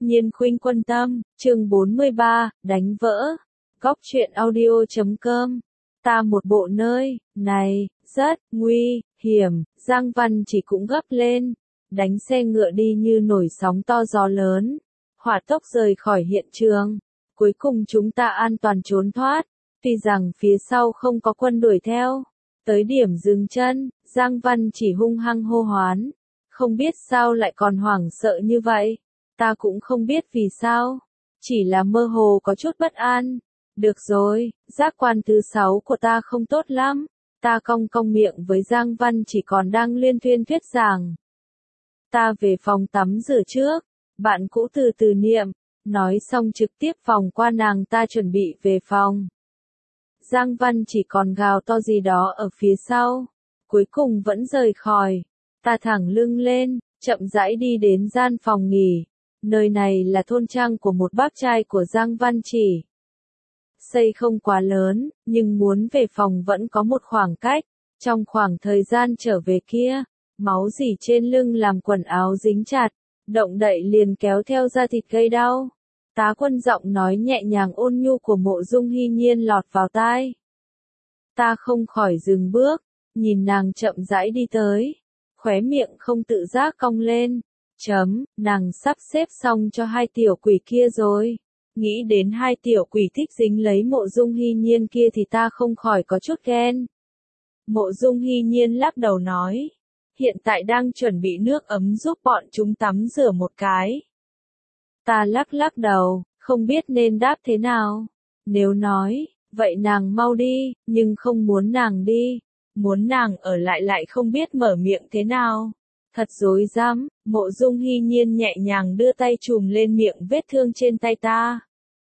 Nhiên Khuynh Quân Tâm, chương 43, đánh vỡ. Góc truyện audio.com. Ta một bộ nơi, này, rất, nguy, hiểm, Giang Văn Chỉ cũng gấp lên. Đánh xe ngựa đi như nổi sóng to gió lớn. Hỏa tốc rời khỏi hiện trường. Cuối cùng chúng ta an toàn trốn thoát. Tuy rằng phía sau không có quân đuổi theo. Tới điểm dừng chân, Giang Văn Chỉ hung hăng hô hoán. Không biết sao lại còn hoảng sợ như vậy. Ta cũng không biết vì sao. Chỉ là mơ hồ có chút bất an. Được rồi, giác quan thứ 6 của ta không tốt lắm. Ta cong cong miệng với Giang Văn Chỉ còn đang liên thuyên thuyết giảng. Ta về phòng tắm rửa trước. Bạn cũ từ từ niệm. Nói xong trực tiếp vòng qua nàng ta chuẩn bị về phòng. Giang Văn Chỉ còn gào to gì đó ở phía sau. Cuối cùng vẫn rời khỏi. Ta thẳng lưng lên, chậm rãi đi đến gian phòng nghỉ. Nơi này là thôn trang của một bác trai của Giang Văn Chỉ. Xây không quá lớn, nhưng muốn về phòng vẫn có một khoảng cách. Trong khoảng thời gian trở về kia, máu dỉ trên lưng làm quần áo dính chặt, động đậy liền kéo theo da thịt gây đau. Tá Quân giọng nói nhẹ nhàng ôn nhu của Mộ Dung Hy Nhiên lọt vào tai. Ta không khỏi dừng bước, nhìn nàng chậm rãi đi tới, khóe miệng không tự giác cong lên. Nàng sắp xếp xong cho hai tiểu quỷ kia rồi. Nghĩ đến hai tiểu quỷ thích dính lấy Mộ Dung Hy Nhiên kia thì ta không khỏi có chút ghen. Mộ Dung Hy Nhiên lắc đầu nói. Hiện tại đang chuẩn bị nước ấm giúp bọn chúng tắm rửa một cái. Ta lắc đầu, không biết nên đáp thế nào. Nếu nói, vậy nàng mau đi, nhưng không muốn nàng đi. Muốn nàng ở lại không biết mở miệng thế nào. Thật rối rắm, Mộ Dung Hy Nhiên nhẹ nhàng đưa tay chùm lên miệng vết thương trên tay ta.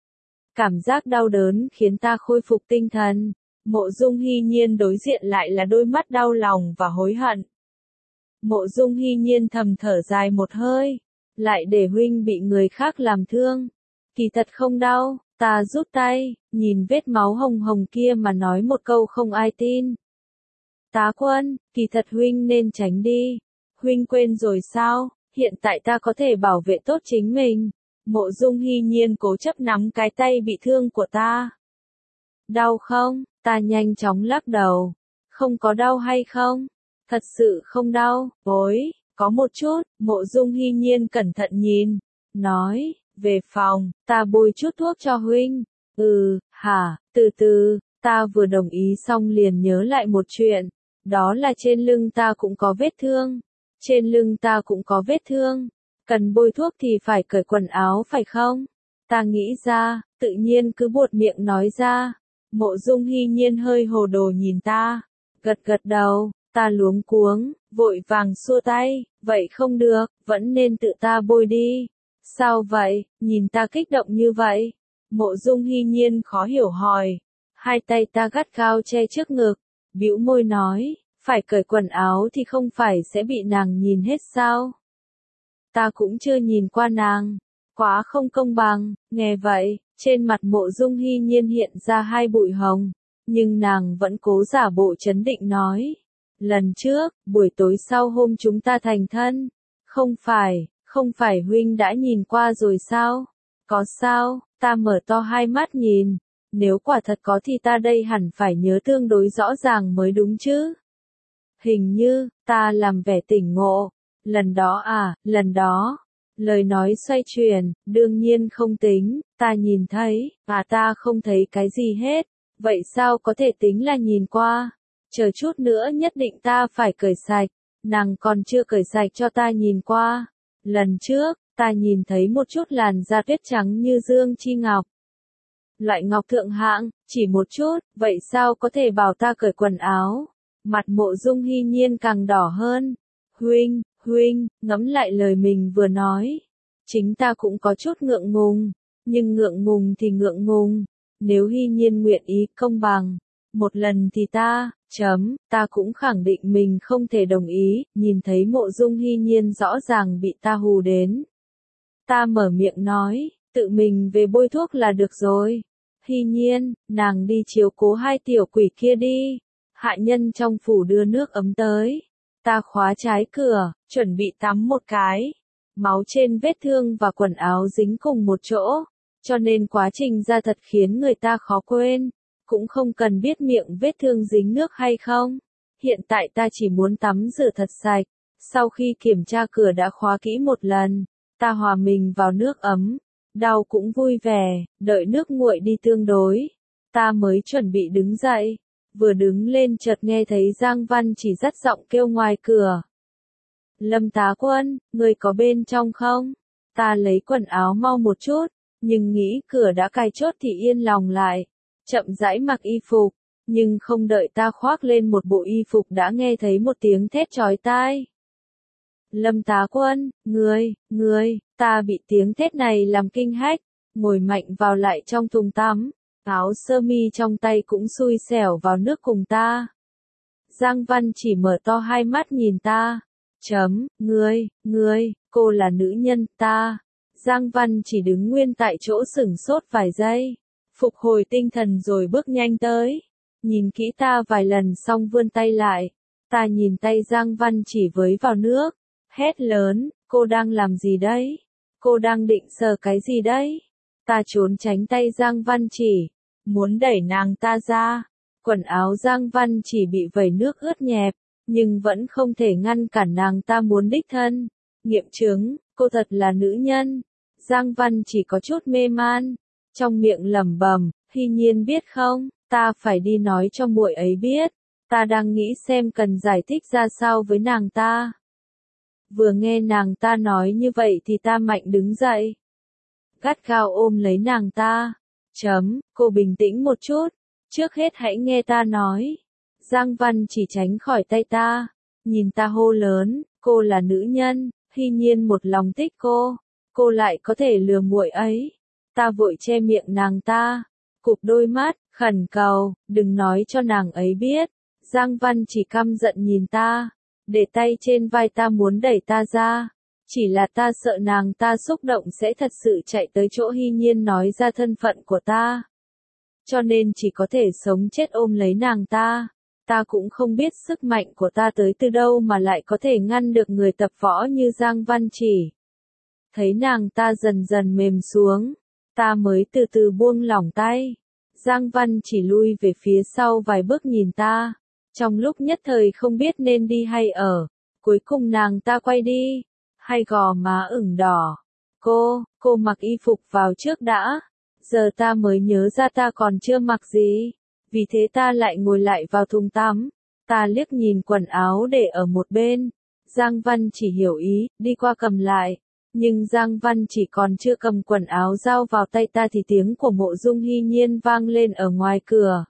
Cảm giác đau đớn khiến ta khôi phục tinh thần. Mộ Dung Hy Nhiên đối diện lại là đôi mắt đau lòng và hối hận. Mộ Dung Hy Nhiên thầm thở dài một hơi. Lại để huynh bị người khác làm thương. Kỳ thật không đau, ta rút tay, nhìn vết máu hồng hồng kia mà nói một câu không ai tin. Tá Quân, kỳ thật huynh nên tránh đi. Huynh quên rồi sao, hiện tại ta có thể bảo vệ tốt chính mình. Mộ Dung Hy Nhiên cố chấp nắm cái tay bị thương của ta. Đau không? Ta nhanh chóng lắc đầu. Không có đau hay không? Thật sự không đau, ối, có một chút. Mộ Dung Hy Nhiên cẩn thận nhìn. Nói, về phòng, ta bôi chút thuốc cho huynh. Từ từ, ta vừa đồng ý xong liền nhớ lại một chuyện. Đó là trên lưng ta cũng có vết thương. Trên lưng ta cũng có vết thương. Cần bôi thuốc thì phải cởi quần áo phải không? Ta nghĩ ra, tự nhiên cứ buột miệng nói ra. Mộ Dung Hy Nhiên hơi hồ đồ nhìn ta. Gật đầu, ta luống cuống, vội vàng xua tay. Vậy không được, vẫn nên tự ta bôi đi. Sao vậy, nhìn ta kích động như vậy? Mộ Dung Hy Nhiên khó hiểu hỏi. Hai tay ta gắt gao che trước ngực. Bĩu môi nói, phải cởi quần áo thì không phải sẽ bị nàng nhìn hết sao? Ta cũng chưa nhìn qua nàng. Quá không công bằng. Nghe vậy, trên mặt Mộ Dung Hy Nhiên hiện ra hai bụi hồng. Nhưng nàng vẫn cố giả bộ trấn định nói. Lần trước, buổi tối sau hôm chúng ta thành thân. Không phải huynh đã nhìn qua rồi sao? Có sao? Ta mở to hai mắt nhìn. Nếu quả thật có thì ta đây hẳn phải nhớ tương đối rõ ràng mới đúng chứ. Hình như, ta làm vẻ tỉnh ngộ. Lần đó. Lời nói xoay chuyển, đương nhiên không tính, ta nhìn thấy, ta không thấy cái gì hết. Vậy sao có thể tính là nhìn qua? Chờ chút nữa nhất định ta phải cởi sạch. Nàng còn chưa cởi sạch cho ta nhìn qua. Lần trước, ta nhìn thấy một chút làn da tuyết trắng như dương chi ngọc. Loại ngọc thượng hạng, chỉ một chút, vậy sao có thể bảo ta cởi quần áo? Mặt Mộ Dung Hy Nhiên càng đỏ hơn. Huynh, ngẫm lại lời mình vừa nói. Chính ta cũng có chút ngượng ngùng. Nhưng ngượng ngùng thì ngượng ngùng. Nếu Hy Nhiên nguyện ý công bằng. Một lần thì ta cũng khẳng định mình không thể đồng ý. Nhìn thấy Mộ Dung Hy Nhiên rõ ràng bị ta hù đến. Ta mở miệng nói, tự mình về bôi thuốc là được rồi. Hy Nhiên, nàng đi chiếu cố hai tiểu quỷ kia đi. Hạ nhân trong phủ đưa nước ấm tới. Ta khóa trái cửa, chuẩn bị tắm một cái. máu trên vết thương và quần áo dính cùng một chỗ, cho nên quá trình ra thật khiến người ta khó quên, cũng không cần biết miệng vết thương dính nước hay không. Hiện tại ta chỉ muốn tắm rửa thật sạch, sau khi kiểm tra cửa đã khóa kỹ một lần, ta hòa mình vào nước ấm, đau cũng vui vẻ, đợi nước nguội đi tương đối, ta mới chuẩn bị đứng dậy, vừa đứng lên chợt nghe thấy Giang Văn Chỉ dắt giọng kêu ngoài cửa. Lâm tá quân, người có bên trong không? Ta lấy quần áo mau một chút, nhưng nghĩ cửa đã cài chốt thì yên lòng lại, chậm rãi mặc y phục, nhưng không đợi ta khoác lên một bộ y phục đã nghe thấy một tiếng thét chói tai. Lâm tá quân, người, ta bị tiếng thét này làm kinh hách, ngồi mạnh vào lại trong thùng tắm, áo sơ mi trong tay cũng xui xẻo vào nước cùng ta. Giang Văn Chỉ mở to hai mắt nhìn ta. Ngươi, cô là nữ nhân ta. Giang Văn Chỉ đứng nguyên tại chỗ sửng sốt vài giây, phục hồi tinh thần rồi bước nhanh tới, nhìn kỹ ta vài lần xong vươn tay lại. Ta nhìn tay Giang Văn Chỉ với vào nước, hét lớn, cô đang làm gì đấy? Cô đang định sờ cái gì đấy? Ta trốn tránh tay Giang Văn Chỉ, muốn đẩy nàng ta ra. Quần áo Giang Văn Chỉ bị vẩy nước ướt nhẹp, nhưng vẫn không thể ngăn cản nàng ta muốn đích thân. Nghiệm chứng, cô thật là nữ nhân. Giang Văn Chỉ có chút mê man, trong miệng lẩm bẩm, Hy Nhiên biết không, ta phải đi nói cho muội ấy biết. Ta đang nghĩ xem cần giải thích ra sao với nàng ta. Vừa nghe nàng ta nói như vậy thì ta mạnh đứng dậy, gắt gao ôm lấy nàng ta. Cô bình tĩnh một chút, trước hết hãy nghe ta nói. Giang Văn Chỉ tránh khỏi tay ta, nhìn ta hô lớn, cô là nữ nhân, Hy Nhiên một lòng thích cô lại có thể lừa muội ấy. Ta vội che miệng nàng ta, cụp đôi mắt, khẩn cầu, đừng nói cho nàng ấy biết. Giang Văn Chỉ căm giận nhìn ta, để tay trên vai ta muốn đẩy ta ra. Chỉ là ta sợ nàng ta xúc động sẽ thật sự chạy tới chỗ Hy Nhiên nói ra thân phận của ta. Cho nên chỉ có thể sống chết ôm lấy nàng ta. Ta cũng không biết sức mạnh của ta tới từ đâu mà lại có thể ngăn được người tập võ như Giang Văn Chỉ. Thấy nàng ta dần dần mềm xuống, ta mới từ từ buông lỏng tay. Giang Văn Chỉ lui về phía sau vài bước nhìn ta, trong lúc nhất thời không biết nên đi hay ở. Cuối cùng nàng ta quay đi, hai gò má ửng đỏ. Cô mặc y phục vào trước đã. Giờ ta mới nhớ ra ta còn chưa mặc gì. Vì thế ta lại ngồi lại vào thùng tắm. Ta liếc nhìn quần áo để ở một bên. Giang Văn Chỉ hiểu ý, đi qua cầm lại. Nhưng Giang Văn Chỉ còn chưa cầm quần áo giao vào tay ta thì tiếng của Mộ Dung Hy Nhiên vang lên ở ngoài cửa.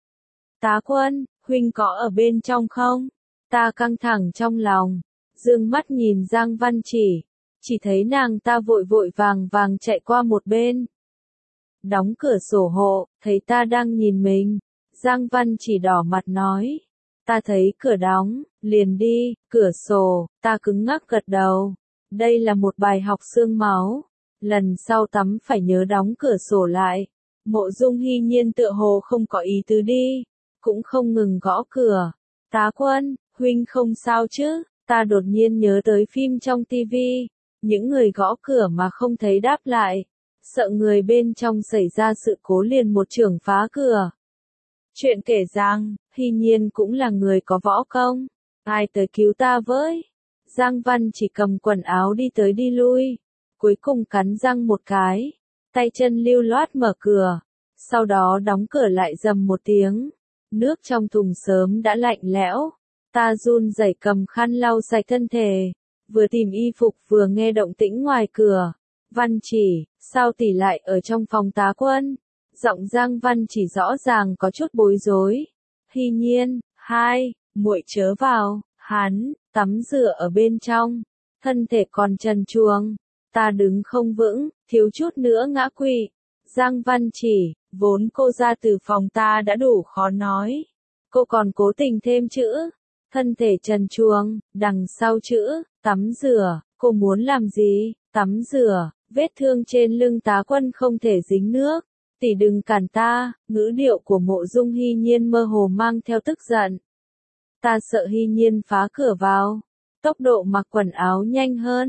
Tá quân, huynh có ở bên trong không? Ta căng thẳng trong lòng, dương mắt nhìn Giang Văn Chỉ thấy nàng ta vội vội vàng vàng chạy qua một bên. Đóng cửa sổ hộ, thấy ta đang nhìn mình. Giang Văn Chỉ đỏ mặt nói. Ta thấy cửa đóng, liền đi, cửa sổ, ta cứng ngắc gật đầu. Đây là một bài học xương máu. Lần sau tắm phải nhớ đóng cửa sổ lại. Mộ Dung Hy Nhiên tựa hồ không có ý tứ đi, cũng không ngừng gõ cửa. Tá quân, huynh không sao chứ? Ta đột nhiên nhớ tới phim trong tivi. Những người gõ cửa mà không thấy đáp lại. Sợ người bên trong xảy ra sự cố liền một chưởng phá cửa. Chuyện kể rằng, Hy Nhiên cũng là người có võ công. Ai tới cứu ta với? Giang Văn Chỉ cầm quần áo đi tới đi lui. Cuối cùng cắn răng một cái. Tay chân lưu loát mở cửa. Sau đó đóng cửa lại rầm một tiếng. Nước trong thùng sớm đã lạnh lẽo. Ta run rẩy cầm khăn lau sạch thân thể. Vừa tìm y phục vừa nghe động tĩnh ngoài cửa. Văn Chỉ, sao tỷ lại ở trong phòng tá quân? Giọng Giang Văn Chỉ rõ ràng có chút bối rối. Hy Nhiên, muội chớ vào. Hắn tắm rửa ở bên trong, thân thể còn trần truồng. Ta đứng không vững, thiếu chút nữa ngã quỵ. Giang Văn Chỉ, vốn cô ra từ phòng ta đã đủ khó nói. Cô còn cố tình thêm chữ, thân thể trần truồng, đằng sau chữ, tắm rửa, cô muốn làm gì? Tắm rửa, vết thương trên lưng tá quân không thể dính nước. Tỷ đừng cản ta, ngữ điệu của Mộ Dung Hy Nhiên mơ hồ mang theo tức giận. Ta sợ Hy Nhiên phá cửa vào. Tốc độ mặc quần áo nhanh hơn.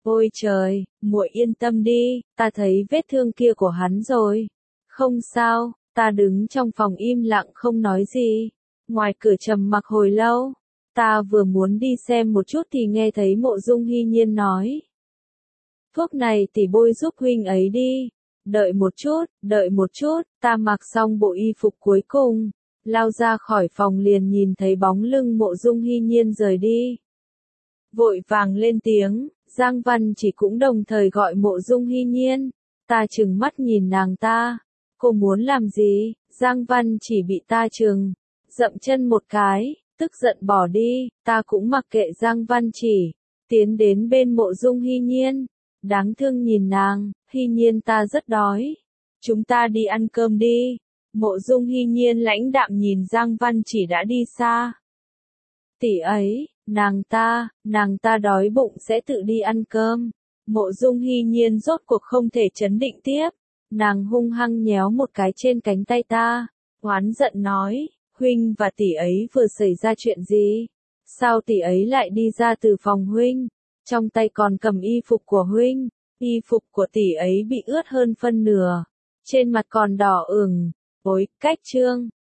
Ôi trời, muội yên tâm đi, ta thấy vết thương kia của hắn rồi. Không sao, ta đứng trong phòng im lặng không nói gì. Ngoài cửa trầm mặc hồi lâu, ta vừa muốn đi xem một chút thì nghe thấy Mộ Dung Hy Nhiên nói. Thuốc này tỷ bôi giúp huynh ấy đi. Đợi một chút, ta mặc xong bộ y phục cuối cùng, lao ra khỏi phòng liền nhìn thấy bóng lưng Mộ Dung Hy Nhiên rời đi. Vội vàng lên tiếng, Giang Văn Chỉ cũng đồng thời gọi Mộ Dung Hy Nhiên. Ta trừng mắt nhìn nàng ta. Cô muốn làm gì? Giang Văn Chỉ bị ta trừng, dậm chân một cái, tức giận bỏ đi. Ta cũng mặc kệ Giang Văn Chỉ, tiến đến bên Mộ Dung Hy Nhiên. Đáng thương nhìn nàng, Hy Nhiên ta rất đói. Chúng ta đi ăn cơm đi. Mộ Dung Hy Nhiên lãnh đạm nhìn Giang Văn Chỉ đã đi xa. Tỷ ấy, nàng ta đói bụng sẽ tự đi ăn cơm. Mộ Dung Hy Nhiên rốt cuộc không thể trấn định tiếp. Nàng hung hăng nhéo một cái trên cánh tay ta, oán giận nói, huynh và tỷ ấy vừa xảy ra chuyện gì? Sao tỷ ấy lại đi ra từ phòng huynh? Trong tay còn cầm y phục của huynh, y phục của tỷ ấy bị ướt hơn phân nửa, trên mặt còn đỏ ửng. Ôi, cách trương,